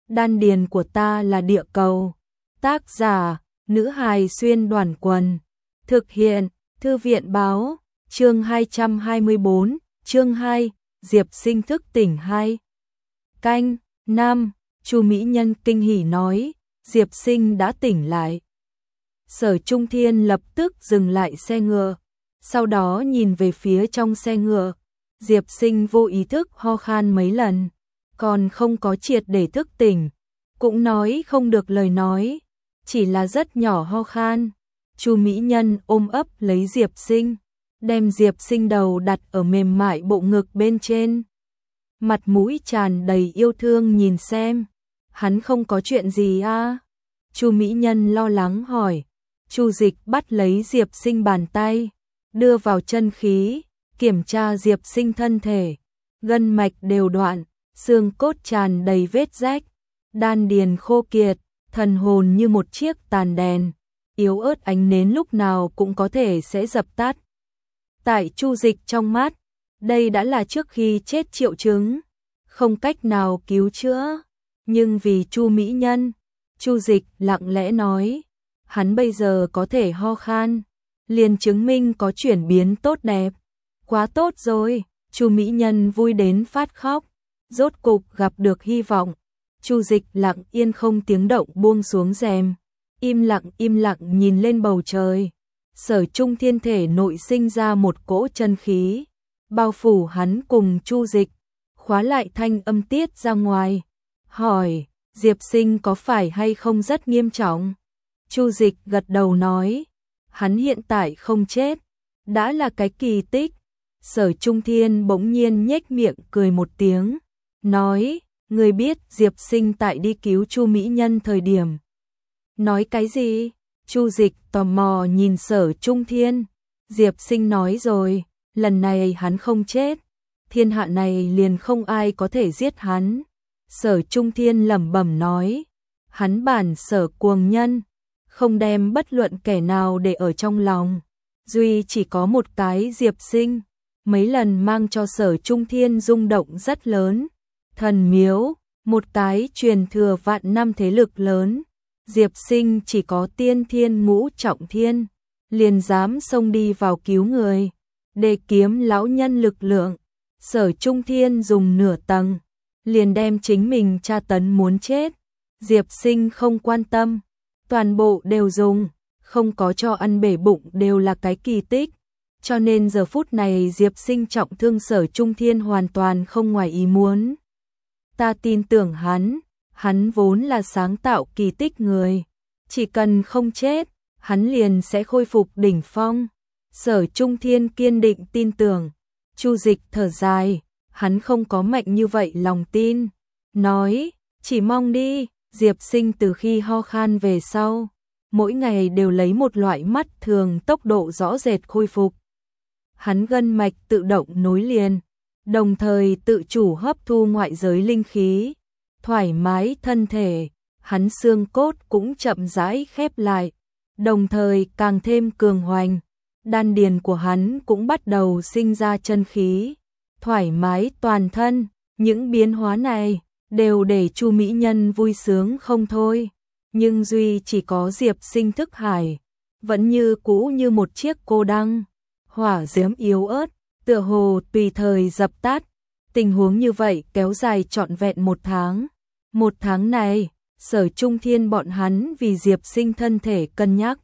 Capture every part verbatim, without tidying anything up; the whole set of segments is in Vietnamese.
Đan điền của ta là địa cầu. Tác giả, nữ hài xuyên đoàn quần. Thực hiện, thư viện báo, chương hai trăm hai mươi bốn, chương hai, Diệp Sinh thức tỉnh hai. Canh, năm, Chu Mỹ Nhân kinh hỉ nói, Diệp Sinh đã tỉnh lại. Sở Trung Thiên lập tức dừng lại xe ngựa, sau đó nhìn về phía trong xe ngựa. Diệp Sinh vô ý thức ho khan mấy lần, còn không có triệt để thức tỉnh, cũng nói không được lời nói, chỉ là rất nhỏ ho khan. Chu Mỹ Nhân ôm ấp lấy Diệp Sinh, đem Diệp Sinh đầu đặt ở mềm mại bộ ngực bên trên. Mặt mũi tràn đầy yêu thương nhìn xem, hắn không có chuyện gì à? Chu Mỹ Nhân lo lắng hỏi. Chu Dịch bắt lấy Diệp Sinh bàn tay, đưa vào chân khí, kiểm tra Diệp Sinh thân thể, gân mạch đều đoạn, xương cốt tràn đầy vết rách, đan điền khô kiệt, thần hồn như một chiếc tàn đèn, yếu ớt ánh nến lúc nào cũng có thể sẽ dập tắt. Tại Chu Dịch trong mắt, đây đã là trước khi chết triệu chứng, không cách nào cứu chữa, nhưng vì Chu Mỹ Nhân, Chu Dịch lặng lẽ nói, hắn bây giờ có thể ho khan, liền chứng minh có chuyển biến tốt đẹp. Quá tốt rồi, Chu Mỹ Nhân vui đến phát khóc, rốt cục gặp được hy vọng. Chu Dịch lặng yên không tiếng động buông xuống rèm, im lặng im lặng nhìn lên bầu trời. Sở Trung Thiên thể nội sinh ra một cỗ chân khí, bao phủ hắn cùng Chu Dịch, khóa lại thanh âm tiết ra ngoài. Hỏi, Diệp Sinh có phải hay không rất nghiêm trọng? Chu Dịch gật đầu nói, hắn hiện tại không chết, đã là cái kỳ tích. Sở Trung Thiên bỗng nhiên nhếch miệng cười một tiếng, nói, người biết Diệp Sinh tại đi cứu Chu Mỹ Nhân thời điểm. Nói cái gì? Chu Dịch tò mò nhìn Sở Trung Thiên. Diệp Sinh nói rồi, lần này hắn không chết, thiên hạ này liền không ai có thể giết hắn. Sở Trung Thiên lẩm bẩm nói, hắn bản sở cuồng nhân, không đem bất luận kẻ nào để ở trong lòng, duy chỉ có một cái Diệp Sinh, mấy lần mang cho Sở Trung Thiên rung động rất lớn. Thần miếu, một cái truyền thừa vạn năm thế lực lớn, Diệp Sinh chỉ có tiên thiên ngũ trọng thiên, liền dám xông đi vào cứu người, để kiếm lão nhân lực lượng. Sở Trung Thiên dùng nửa tầng, liền đem chính mình tra tấn muốn chết. Diệp Sinh không quan tâm, toàn bộ đều dùng, không có cho ăn bể bụng đều là cái kỳ tích. Cho nên giờ phút này Diệp Sinh trọng thương Sở Trung Thiên hoàn toàn không ngoài ý muốn. Ta tin tưởng hắn, hắn vốn là sáng tạo kỳ tích người, chỉ cần không chết, hắn liền sẽ khôi phục đỉnh phong. Sở Trung Thiên kiên định tin tưởng. Chu Dịch thở dài, hắn không có mạnh như vậy lòng tin, nói, chỉ mong đi. Diệp Sinh từ khi ho khan về sau, mỗi ngày đều lấy một loại mắt thường tốc độ rõ rệt khôi phục. Hắn gân mạch tự động nối liền, đồng thời tự chủ hấp thu ngoại giới linh khí, thoải mái thân thể, hắn xương cốt cũng chậm rãi khép lại, đồng thời càng thêm cường hoành. Đan điền của hắn cũng bắt đầu sinh ra chân khí, thoải mái toàn thân. Những biến hóa này đều để Chu Mỹ Nhân vui sướng không thôi, nhưng duy chỉ có Diệp Sinh thức hải, vẫn như cũ như một chiếc cô đăng, hỏa diễm yếu ớt, tựa hồ tùy thời dập tắt. Tình huống như vậy kéo dài trọn vẹn một tháng. Một tháng này, Sở Trung Thiên bọn hắn vì Diệp Sinh thân thể cân nhắc.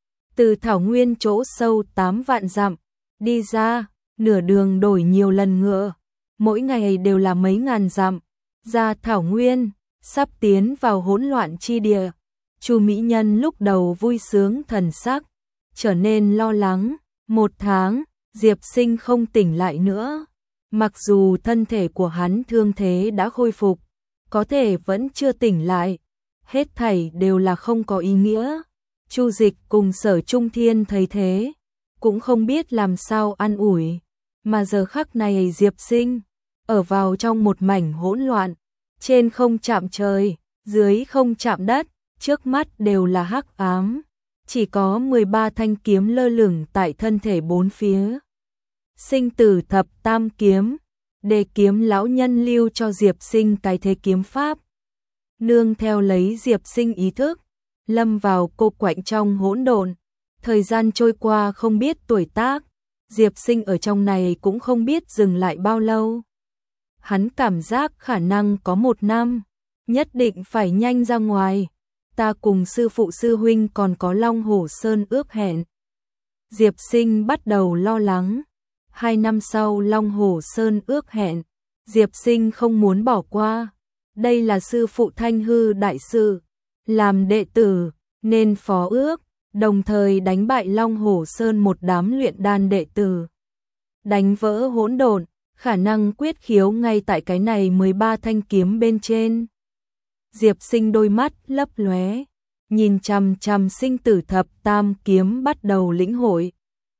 Từ thảo nguyên chỗ sâu tám vạn dặm, đi ra, nửa đường đổi nhiều lần ngựa, mỗi ngày đều là mấy ngàn dặm, ra thảo nguyên, sắp tiến vào hỗn loạn chi địa. Chu Mỹ Nhân lúc đầu vui sướng thần sắc, trở nên lo lắng. Một tháng, Diệp Sinh không tỉnh lại nữa. Mặc dù thân thể của hắn thương thế đã khôi phục, có thể vẫn chưa tỉnh lại. Hết thảy đều là không có ý nghĩa. Chu Dịch cùng Sở Trung Thiên thấy thế, cũng không biết làm sao an ủi. Mà giờ khắc này Diệp Sinh, ở vào trong một mảnh hỗn loạn, trên không chạm trời, dưới không chạm đất, trước mắt đều là hắc ám. Chỉ có mười ba thanh kiếm lơ lửng tại thân thể bốn phía. Sinh tử thập tam kiếm, để kiếm lão nhân lưu cho Diệp Sinh cái thế kiếm pháp. nương theo lấy Diệp Sinh ý thức, lâm vào cô quạnh trong hỗn độn. Thời gian trôi qua không biết tuổi tác, Diệp Sinh ở trong này cũng không biết dừng lại bao lâu. Hắn cảm giác khả năng có một năm, nhất định phải nhanh ra ngoài. Ta cùng sư phụ sư huynh còn có Long Hổ Sơn ước hẹn. Diệp Sinh bắt đầu lo lắng. Hai năm sau Long Hổ Sơn ước hẹn, Diệp Sinh không muốn bỏ qua. Đây là sư phụ Thanh Hư đại sư, làm đệ tử nên phó ước, đồng thời đánh bại Long Hổ Sơn một đám luyện đan đệ tử. Đánh vỡ hỗn độn, khả năng quyết khiếu ngay tại cái này mười ba thanh kiếm bên trên. Diệp Sinh đôi mắt lấp lóe, nhìn chằm chằm sinh tử thập tam kiếm bắt đầu lĩnh hội.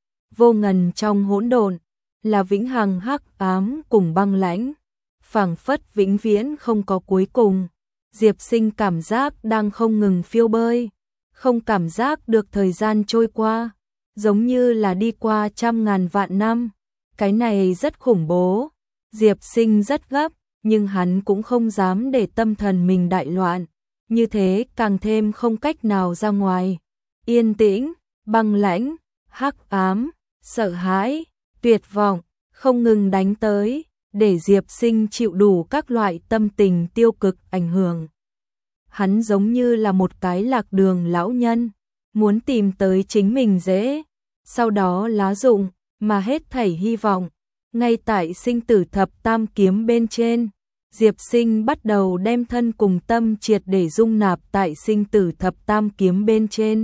Vô ngần trong hỗn độn là vĩnh hằng hắc ám cùng băng lãnh, phảng phất vĩnh viễn không có cuối cùng. Diệp Sinh cảm giác đang không ngừng phiêu bơi, không cảm giác được thời gian trôi qua, giống như là đi qua trăm ngàn vạn năm. Cái này rất khủng bố. Diệp Sinh rất gấp, nhưng hắn cũng không dám để tâm thần mình đại loạn, như thế càng thêm không cách nào ra ngoài. Yên tĩnh, băng lãnh, hắc ám, sợ hãi, tuyệt vọng, không ngừng đánh tới, để Diệp Sinh chịu đủ các loại tâm tình tiêu cực ảnh hưởng. Hắn giống như là một cái lạc đường lão nhân, muốn tìm tới chính mình dễ, sau đó lá rụng, mà hết thảy hy vọng. Ngay tại sinh tử thập tam kiếm bên trên, Diệp Sinh bắt đầu đem thân cùng tâm triệt để dung nạp tại sinh tử thập tam kiếm bên trên.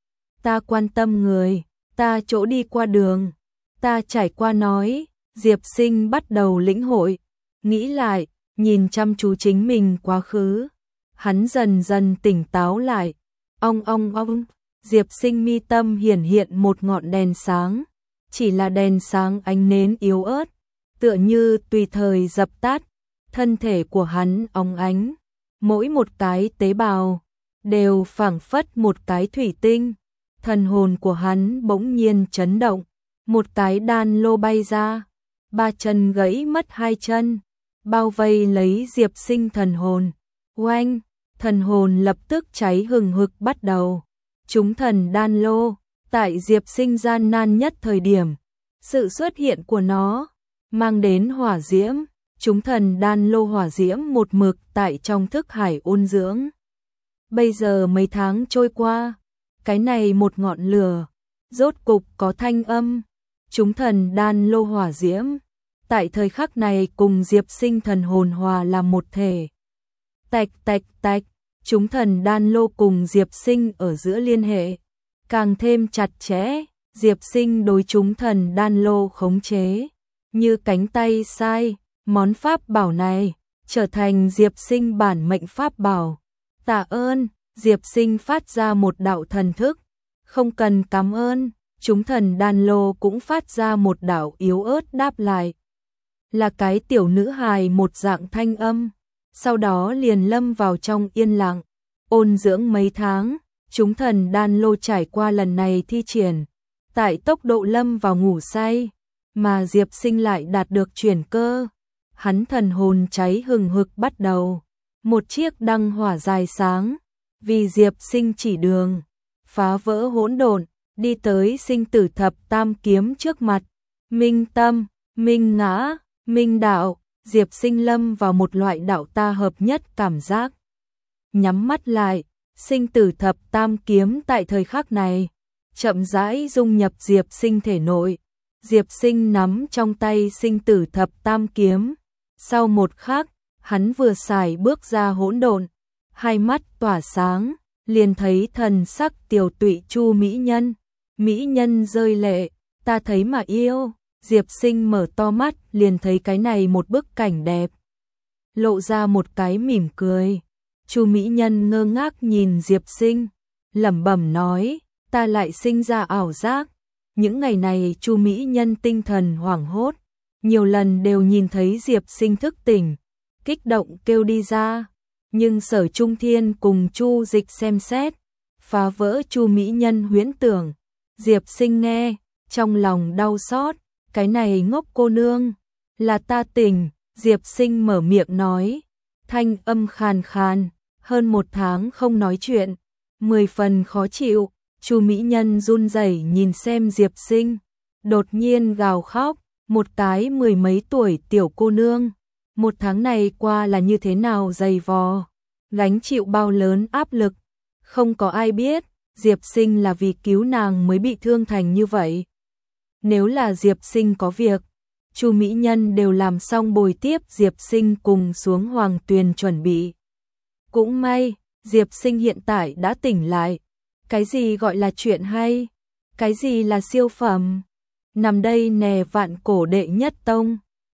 Ta quan tâm người, ta chỗ đi qua đường, ta trải qua nói. Diệp Sinh bắt đầu lĩnh hội, nghĩ lại, nhìn chăm chú chính mình quá khứ. Hắn dần dần tỉnh táo lại. Ong ong ong, Diệp Sinh mi tâm hiển hiện một ngọn đèn sáng, chỉ là đèn sáng ánh nến yếu ớt, tựa như tùy thời dập tắt. Thân thể của hắn óng ánh, mỗi một cái tế bào đều phảng phất một cái thủy tinh. Thần hồn của hắn bỗng nhiên chấn động, một cái đan lô bay ra, ba chân gãy mất hai chân, bao vây lấy Diệp Sinh thần hồn. Oanh, thần hồn lập tức cháy hừng hực bắt đầu. Chúng thần đan lô, tại Diệp Sinh gian nan nhất thời điểm, sự xuất hiện của nó mang đến hỏa diễm. Chúng thần đan lô hỏa diễm một mực tại trong thức hải ôn dưỡng. Bây giờ mấy tháng trôi qua, cái này một ngọn lửa rốt cục có thanh âm. Chúng thần đan lô hỏa diễm tại thời khắc này cùng Diệp Sinh thần hồn hòa làm một thể. Tạch tạch tạch, chúng thần đan lô cùng Diệp Sinh ở giữa liên hệ càng thêm chặt chẽ. Diệp Sinh đối chúng thần đan lô khống chế như cánh tay sai. Món pháp bảo này trở thành Diệp Sinh bản mệnh pháp bảo. Tạ ơn. Diệp Sinh phát ra một đạo thần thức. Không cần cảm ơn. Chúng thần đan lô cũng phát ra một đạo yếu ớt đáp lại. Là cái tiểu nữ hài một dạng thanh âm. Sau đó liền lâm vào trong yên lặng. Ôn dưỡng mấy tháng, chúng thần đan lô trải qua lần này thi triển, tại tốc độ lâm vào ngủ say, mà Diệp Sinh lại đạt được chuyển cơ. Hắn thần hồn cháy hừng hực bắt đầu. Một chiếc đăng hỏa dài sáng, vì Diệp Sinh chỉ đường, phá vỡ hỗn độn, đi tới sinh tử thập tam kiếm trước mặt. Minh tâm, minh ngã, minh đạo. Diệp Sinh lâm vào một loại đạo ta hợp nhất cảm giác. Nhắm mắt lại, sinh tử thập tam kiếm tại thời khắc này chậm rãi dung nhập Diệp Sinh thể nội. Diệp Sinh nắm trong tay sinh tử thập tam kiếm. Sau một khắc, hắn vừa xài bước ra hỗn độn, hai mắt tỏa sáng, liền thấy thần sắc tiều tụy Chu mỹ nhân. Mỹ nhân rơi lệ, ta thấy mà yêu. Diệp Sinh mở to mắt, liền thấy cái này một bức cảnh đẹp, lộ ra một cái mỉm cười. Chu mỹ nhân ngơ ngác nhìn Diệp Sinh, lẩm bẩm nói, ta lại sinh ra ảo giác. Những ngày này Chu mỹ nhân tinh thần hoảng hốt, nhiều lần đều nhìn thấy Diệp Sinh thức tỉnh, kích động kêu đi ra, nhưng Sở Trung Thiên cùng Chu Dịch xem xét, phá vỡ Chu mỹ nhân huyễn tưởng. Diệp Sinh nghe, trong lòng đau xót, cái này ngốc cô nương, là ta tỉnh. Diệp Sinh mở miệng nói, thanh âm khàn khàn, hơn một tháng không nói chuyện, mười phần khó chịu, Chu Mỹ Nhân run rẩy nhìn xem Diệp Sinh, đột nhiên gào khóc, một cái mười mấy tuổi tiểu cô nương, một tháng này qua là như thế nào dày vò, gánh chịu bao lớn áp lực, không có ai biết, Diệp Sinh là vì cứu nàng mới bị thương thành như vậy. Nếu là Diệp Sinh có việc, Chu Mỹ Nhân đều làm xong bồi tiếp Diệp Sinh cùng xuống Hoàng Tuyền chuẩn bị. Cũng may, Diệp Sinh hiện tại đã tỉnh lại. Cái gì gọi là chuyện hay? Cái gì là siêu phẩm? Nằm đây nè vạn cổ đệ nhất tông.